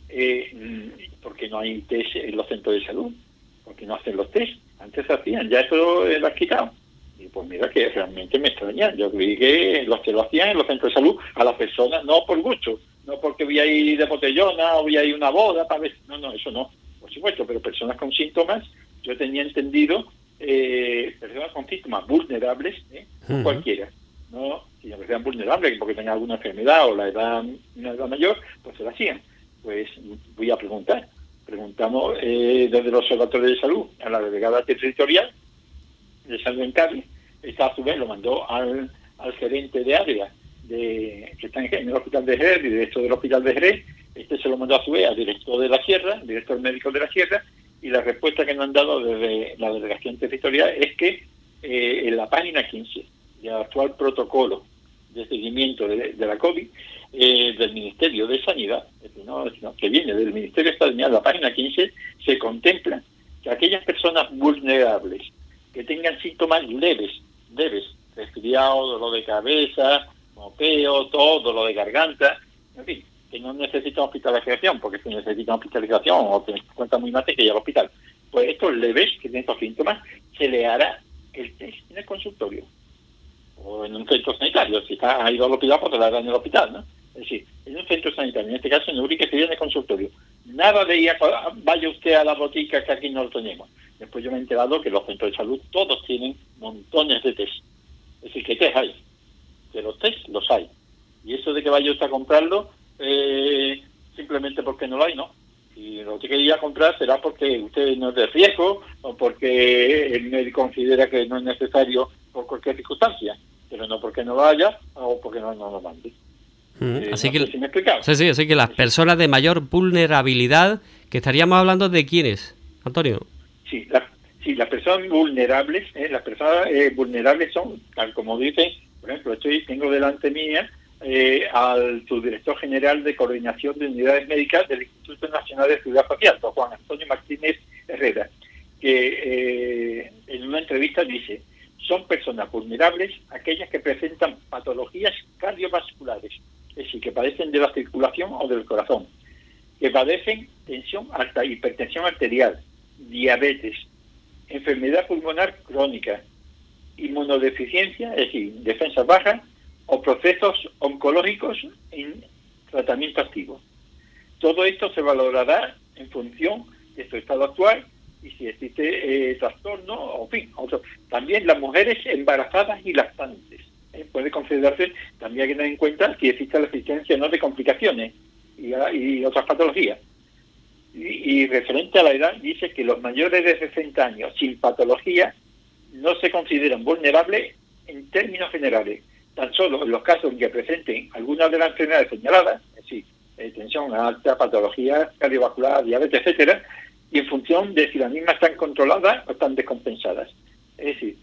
¿por qué no hay test en los centros de salud? ¿Por qué no hacen los test? Antes se hacían, ya eso lo has quitado. Y pues mira que realmente me extraña. Yo creí que los que lo hacían en los centros de salud a las personas, no por gusto, no porque voy a ir de botellona o voy a ir a una boda para ver. No, eso no, por supuesto, pero personas con síntomas, yo tenía entendido, personas con síntomas vulnerables, no cualquiera, no, sino que sean vulnerables porque tengan alguna enfermedad o una edad mayor, pues se lo hacían. Pues voy a preguntar. Preguntamos desde el Observatorio de Salud a la delegada territorial de salud en Cádiz. Esta a su vez lo mandó al gerente de área que está en el hospital de Jerez, y director del hospital de Jerez. Este se lo mandó a su vez al director de la Sierra, director médico de la Sierra, y la respuesta que nos han dado desde la delegación territorial es que en la página 15 del actual protocolo de seguimiento de la COVID del Ministerio de Sanidad, que viene del Ministerio de Sanidad, la página 15, se contempla que aquellas personas vulnerables que tengan síntomas leves, resfriado, dolor de cabeza, moqueo, tos, dolor de garganta, en fin, que no necesitan hospitalización, porque si necesitan hospitalización o te cuenta muy mal que ir al hospital, pues estos leves que tienen estos síntomas, se le hará el test en el consultorio o en un centro sanitario. Si ha ido al hospital, pues te la harán en el hospital, ¿no? Es decir, en un centro sanitario, en este caso en Ubrique, sería en el consultorio. Nada de ir vaya usted a la botica que aquí no lo tenemos. Después yo me he enterado que los centros de salud todos tienen montones de test. Es decir, ¿qué test hay? Que los test los hay. Y eso de que vaya usted a comprarlo, simplemente porque no lo hay, ¿no? Si lo que quería comprar será porque usted no es de riesgo o porque el médico considera que no es necesario por cualquier circunstancia, pero no porque no lo haya o porque no lo mande. Así no que sé si me he explicado. sí, así que las personas de mayor vulnerabilidad, que estaríamos hablando de quiénes, Antonio. Sí, las personas vulnerables, vulnerables son, tal como dice, por ejemplo, tengo delante mía al subdirector general de Coordinación de Unidades Médicas del Instituto Nacional de Seguridad Social, don Juan Antonio Martínez Herrera, que en una entrevista dice: son personas vulnerables aquellas que presentan patologías cardiovasculares, es decir, que padecen de la circulación o del corazón, que padecen tensión alta, hipertensión arterial, diabetes, enfermedad pulmonar crónica, inmunodeficiencia, es decir, defensas bajas, o procesos oncológicos en tratamiento activo. Todo esto se valorará en función de su estado actual y si existe trastorno o fin. También las mujeres embarazadas y lactantes. Puede considerarse, también hay que tener en cuenta si existe la existencia no de complicaciones y otras patologías. Y referente a la edad, dice que los mayores de 60 años sin patología no se consideran vulnerables en términos generales, tan solo en los casos en que presenten algunas de las enfermedades señaladas, es decir, tensión alta, patología cardiovascular, diabetes, etcétera, y en función de si las mismas están controladas o están descompensadas. Es decir,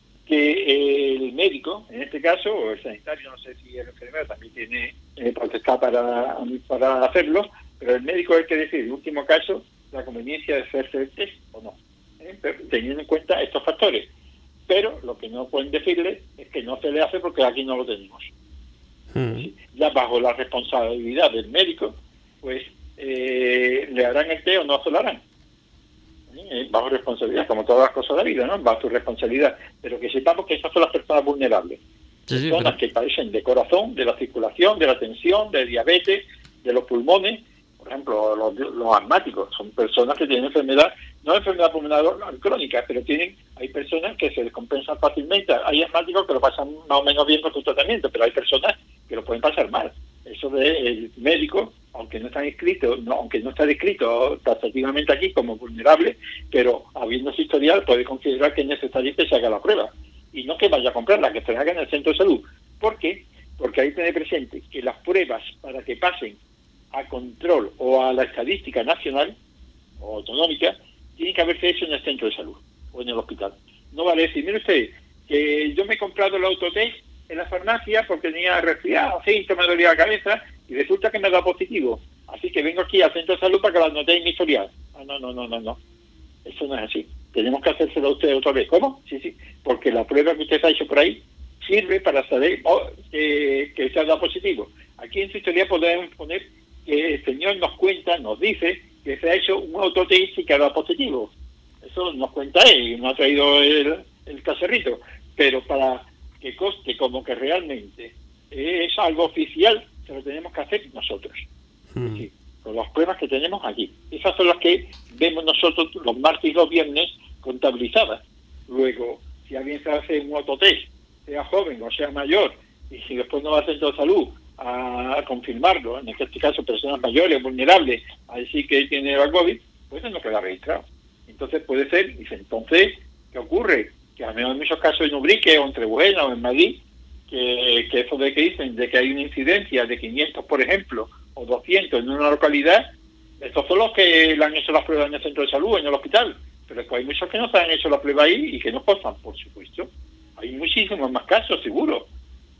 que el médico, en este caso, o el sanitario, no sé si el enfermero también tiene potestad para hacerlo, pero el médico es el que decide, en último caso, la conveniencia de hacerse el test o no, teniendo en cuenta estos factores. Pero lo que no pueden decirle es que no se le hace porque aquí no lo tenemos. Ya bajo la responsabilidad del médico, pues le harán el test o no se lo harán. Bajo responsabilidad, como todas las cosas de la vida, ¿no? Bajo su responsabilidad. Pero que sepamos que esas son las personas vulnerables. Personas que padecen de corazón, de la circulación, de la tensión, de diabetes, de los pulmones. Por ejemplo, los asmáticos son personas que tienen no enfermedad pulmonar crónica, pero hay personas que se descompensan fácilmente. Hay asmáticos que lo pasan más o menos bien con su tratamiento, pero hay personas que lo pueden pasar mal. Eso del médico, aunque no está descrito taxativamente aquí como vulnerable, pero habiendo ese historial puede considerar que es necesario que se haga la prueba. Y no que vaya a comprarla, que se haga en el centro de salud. ¿Por qué? Porque hay que tener presente que las pruebas para que pasen a control o a la estadística nacional o autonómica tienen que haberse hecho en el centro de salud o en el hospital. No vale decir, mire usted, que yo me he comprado el autotest en la farmacia porque tenía resfriado, síntomas, me dolía la cabeza y resulta que me da positivo. Así que vengo aquí al centro de salud para que lo anote en mi historial. No. Eso no es así. Tenemos que hacérselo a usted otra vez. ¿Cómo? Sí. Porque la prueba que usted ha hecho por ahí sirve para saber que se ha dado positivo. Aquí en su historial podemos poner que el señor nos dice que se ha hecho un autotest y que ha dado positivo. Eso nos cuenta él, nos ha traído el caserrito. Pero para que conste como que realmente es algo oficial, se lo tenemos que hacer nosotros. Sí, con las pruebas que tenemos aquí. Esas son las que vemos nosotros los martes y los viernes contabilizadas. Luego, si alguien se hace un autotest, sea joven o sea mayor, y si después no va al centro de salud a confirmarlo, en este caso personas mayores, vulnerables, a decir que tiene el COVID, pues no queda registrado. Entonces puede ser, dice, entonces, ¿qué ocurre? Que al menos en muchos casos en Ubrique o en Trebujena o en Madrid, que eso de que dicen de que hay una incidencia de 500, por ejemplo, o 200 en una localidad, estos son los que le han hecho las pruebas en el centro de salud, en el hospital, pero después hay muchos que no se han hecho la prueba ahí y que no pasan, por supuesto. Hay muchísimos más casos, seguro,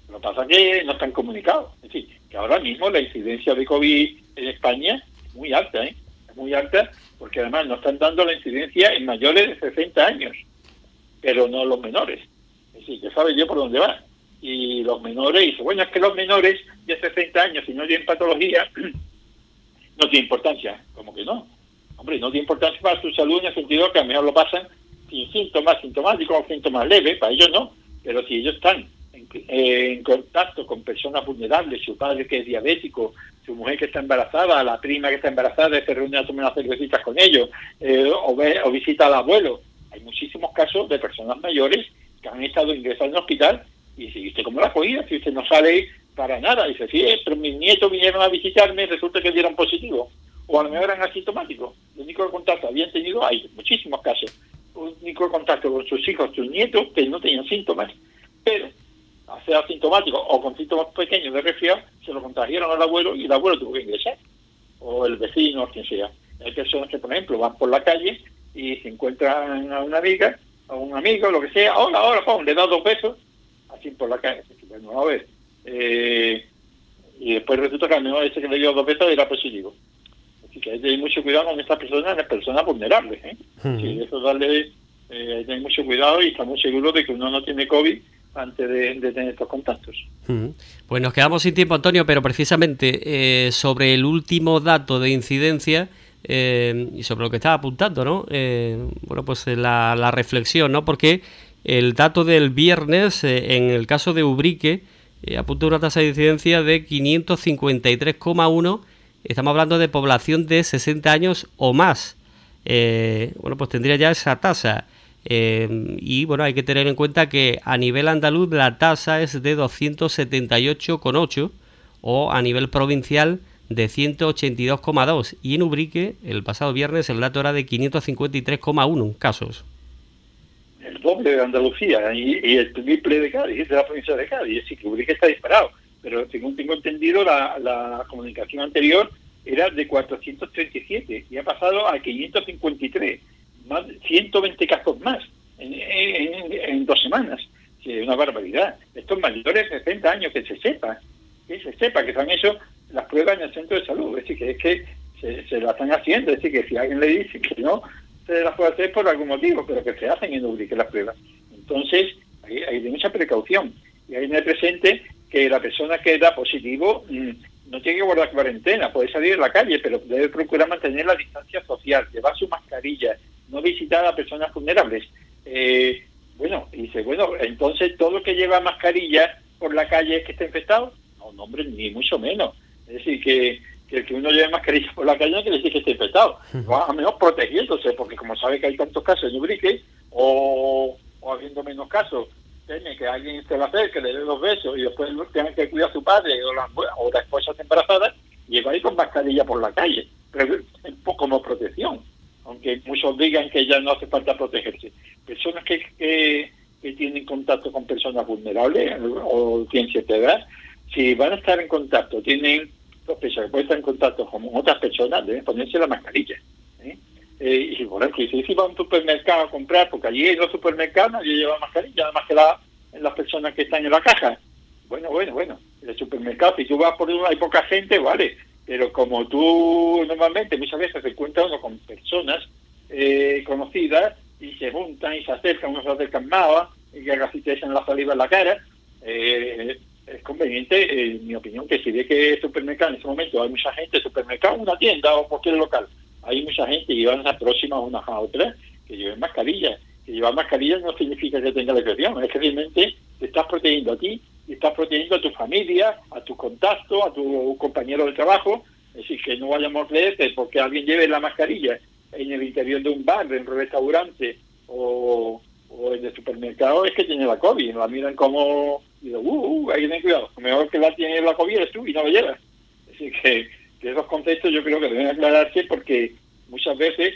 Lo que pasa es que no están comunicados. Es decir, que ahora mismo la incidencia de COVID en España es muy alta, ¿eh? Es muy alta porque además nos están dando la incidencia en mayores de 60 años, pero no los menores. Es decir, que sabe yo por dónde va. Y los menores, dice, bueno, es que los menores de 60 años, si no tienen patología, no tiene importancia. ¿Cómo que no? Hombre, no tiene importancia para su salud en el sentido que a lo mejor lo pasan sin síntomas sintomáticos o síntomas leves, para ellos no. Pero si ellos están en contacto con personas vulnerables, su padre que es diabético, su mujer que está embarazada, la prima que está embarazada y se reúne a tomar unas cervecitas con ellos, o visita al abuelo. Hay muchísimos casos de personas mayores que han estado ingresadas en el hospital y si usted cómo la ha cogido, si usted no sale para nada, dice, sí, pero mis nietos vinieron a visitarme y resulta que dieron positivo, o a lo mejor eran asintomáticos. El único contacto habían tenido, hay muchísimos casos, un único contacto con sus hijos, sus nietos, que no tenían síntomas, pero a ser asintomáticos o con síntomas pequeños de resfriado, se lo contagiaron al abuelo y el abuelo tuvo que ingresar, o el vecino, o quien sea. Hay personas que, por ejemplo, van por la calle y se encuentran a una amiga, a un amigo, lo que sea, hola, pum, le da 2 besos, así por la calle. Bueno, a ver, y después resulta que al menos ese que le dio 2 besos era positivo. Así que hay que tener mucho cuidado con estas personas, las personas vulnerables, ¿eh? Sí, eso darle, hay que tener mucho cuidado y estamos seguros de que uno no tiene COVID antes de tener estos contactos. Pues nos quedamos sin tiempo, Antonio, pero precisamente sobre el último dato de incidencia y sobre lo que estaba apuntando, ¿no? Bueno, pues la reflexión, ¿no? Porque el dato del viernes, en el caso de Ubrique, apunta una tasa de incidencia de 553,1. Estamos hablando de población de 60 años o más. Bueno, pues tendría ya esa tasa. Y bueno, hay que tener en cuenta que a nivel andaluz la tasa es de 278,8 o a nivel provincial de 182,2 y en Ubrique el pasado viernes el dato era de 553,1 casos. El doble de Andalucía y el triple de Cádiz, de la provincia de Cádiz. Es decir, que Ubrique está disparado, pero según tengo entendido la comunicación anterior era de 437 y ha pasado a 553. Más 120 casos más en 2 semanas. Es una barbaridad. Estos mayores de 60 años, que se sepa que se han hecho las pruebas en el centro de salud. Es decir, que se la están haciendo. Es decir, que si alguien le dice que no se las puede hacer por algún motivo, pero que se hacen en Ubrique las pruebas. Entonces, hay de mucha precaución. Y hay que tener presente que la persona que da positivo no tiene que guardar cuarentena, puede salir a la calle, pero debe procurar mantener la distancia social, llevar su mascarilla, no visitar a personas vulnerables. Bueno, entonces todo el que lleva mascarilla por la calle es que está infectado. No, hombre, ni mucho menos. Es decir, que el que uno lleve mascarilla por la calle no quiere decir que esté infectado. Va a menos protegiéndose, porque como sabe que hay tantos casos en Ubrique, o habiendo menos casos, tiene que alguien se la acerque, le dé 2 besos y después tengan que cuidar a su padre o la esposa embarazada, y va a ir con mascarilla por la calle, pero como protección. Aunque muchos digan que ya no hace falta protegerse. Personas que tienen contacto con personas vulnerables o tienen cierta edad, si van a estar en contacto, tienen sospecha que pueden estar en contacto con otras personas, deben ponerse la mascarilla. Y bueno, que si va a un supermercado a comprar, porque allí en los supermercados nadie lleva mascarilla, nada más que las personas que están en la caja. Bueno, en el supermercado, si tú vas por uno, hay poca gente, vale. Pero como tú normalmente muchas veces te encuentras uno con personas conocidas y se juntan y se acercan, unos se acercan más y que casi te echan la saliva en la cara, es conveniente, en mi opinión, que si ve que el supermercado en ese momento hay mucha gente, supermercado, una tienda o cualquier local, hay mucha gente y van a próximas unas a otras, que lleven mascarillas. Que llevar mascarillas no significa que tenga la infección, es que realmente te estás protegiendo a ti y estás protegiendo a tu familia, a tu contacto, a tu compañero de trabajo. Es decir, que no vayamos a creer que porque alguien lleve la mascarilla en el interior de un bar, de un restaurante o en el supermercado es que tiene la COVID. La miran como, digo, hay que tener cuidado. Lo mejor que la tiene la COVID eres tú y no la llevas. Es decir, que esos conceptos yo creo que deben aclararse porque muchas veces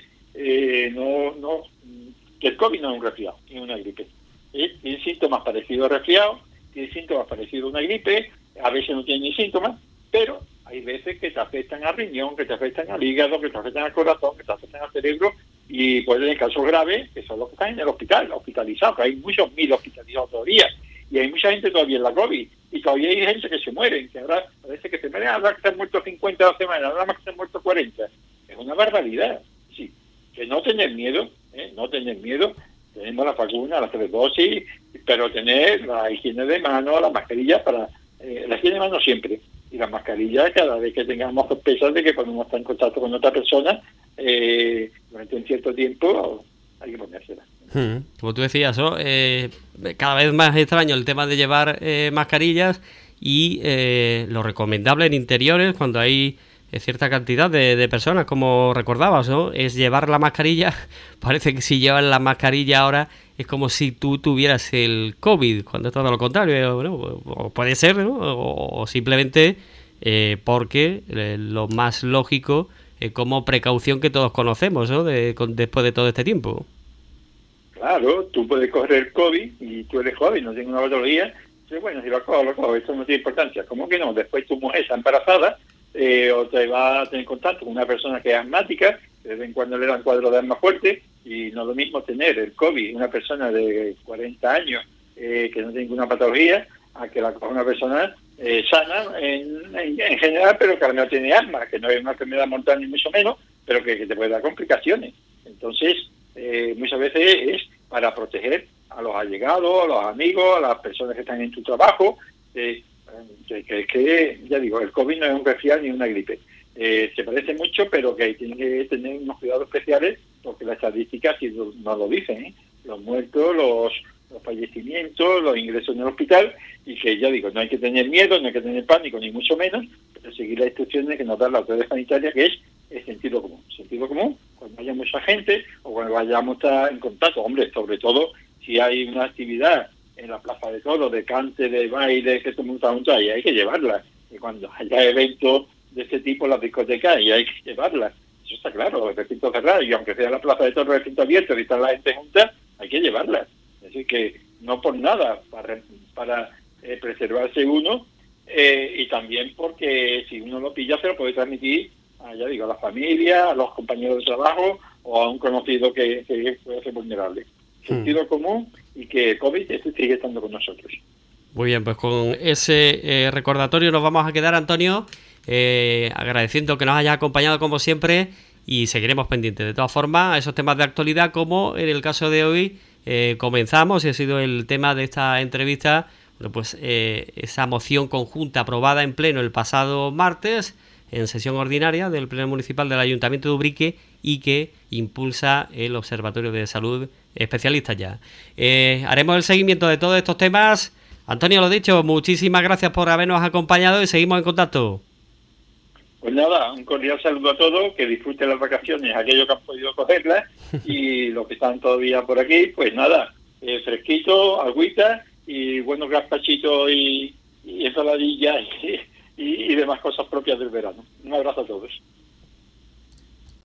que el COVID no es un resfriado, ni una gripe. Tiene síntomas parecidos a resfriado, tiene síntomas parecidos a una gripe, a veces no tiene ni síntomas, pero hay veces que te afectan al riñón, que te afectan al hígado, que te afectan al corazón, que te afectan al cerebro, y pueden tener casos graves, que son los que están en el hospital, hospitalizados, que hay muchos 1000 hospitalizados todavía, y hay mucha gente todavía en la COVID, y todavía hay gente que se muere, que ahora parece que se mueren, ahora que se han muerto 50 a la semana, ahora más que se han muerto 40. Es una barbaridad. Sí, que no tener miedo, no tener miedo. Tenemos la vacuna, las 3 dosis, pero tener la higiene de manos, la mascarilla para... la higiene de manos siempre, y la mascarilla cada vez que tengamos sospechas de que cuando uno está en contacto con otra persona, durante un cierto tiempo hay que ponérsela. Como tú decías, ¿no? Cada vez más extraño el tema de llevar mascarillas y lo recomendable en interiores cuando hay cierta cantidad de personas, como recordabas, ¿no? Es llevar la mascarilla. Parece que si llevas la mascarilla ahora es como si tú tuvieras el COVID, cuando es todo lo contrario. Bueno, o puede ser, ¿no? O simplemente porque lo más lógico como precaución que todos conocemos, ¿no? Después de todo este tiempo. Claro, tú puedes coger el COVID y tú eres joven, no tienes una patología. Bueno, si lo cojo, eso no tiene importancia. ¿Cómo que no? Después tu mujer está embarazada, o te va a tener contacto con una persona que es asmática, de vez en cuando le dan cuadros de asma fuerte, y no es lo mismo tener el COVID una persona de 40 años que no tiene ninguna patología, a que la coja una persona sana en general, pero que a lo mejor tiene asma, que no es una enfermedad mortal ni mucho menos, pero que te puede dar complicaciones. Entonces, muchas veces es para proteger a los allegados, a los amigos, a las personas que están en tu trabajo, que ya digo, el COVID no es un resfriado ni una gripe. Se parece mucho, pero que tiene que tener unos cuidados especiales porque las estadísticas sí nos lo dicen, los muertos, los fallecimientos, los ingresos en el hospital, y que ya digo, no hay que tener miedo, no hay que tener pánico, ni mucho menos, pero seguir las instrucciones que nos da la autoridad sanitaria, que es el sentido común. Sentido común, cuando haya mucha gente o cuando vayamos a estar en contacto, hombre, sobre todo si hay una actividad en la plaza de toros, de cante, de baile, que se monta junto ahí, hay que llevarla. Y cuando haya eventos de este tipo en las discotecas, y hay que llevarla. Eso está claro, el recinto cerrado, y aunque sea la plaza de toros, el recinto abierto y está la gente junta, hay que llevarla. Es decir, que no por nada, para preservarse uno, y también porque si uno lo pilla se lo puede transmitir a la familia, a los compañeros de trabajo o a un conocido que puede ser vulnerable. Sentido común y que el COVID sigue estando con nosotros. Muy bien, pues con ese recordatorio nos vamos a quedar, Antonio, agradeciendo que nos hayas acompañado como siempre y seguiremos pendientes. De todas formas, a esos temas de actualidad, como en el caso de hoy comenzamos y ha sido el tema de esta entrevista, bueno, pues esa moción conjunta aprobada en pleno el pasado martes en sesión ordinaria del Pleno Municipal del Ayuntamiento de Ubrique y que impulsa el Observatorio de Salud Especialistas ya. Haremos el seguimiento de todos estos temas. Antonio, lo dicho, muchísimas gracias por habernos acompañado y seguimos en contacto. Pues nada, un cordial saludo a todos, que disfruten las vacaciones, aquellos que han podido cogerlas, y los que están todavía por aquí, pues nada, fresquito, agüita y buenos gazpachitos y ensaladillas y demás cosas propias del verano. Un abrazo a todos.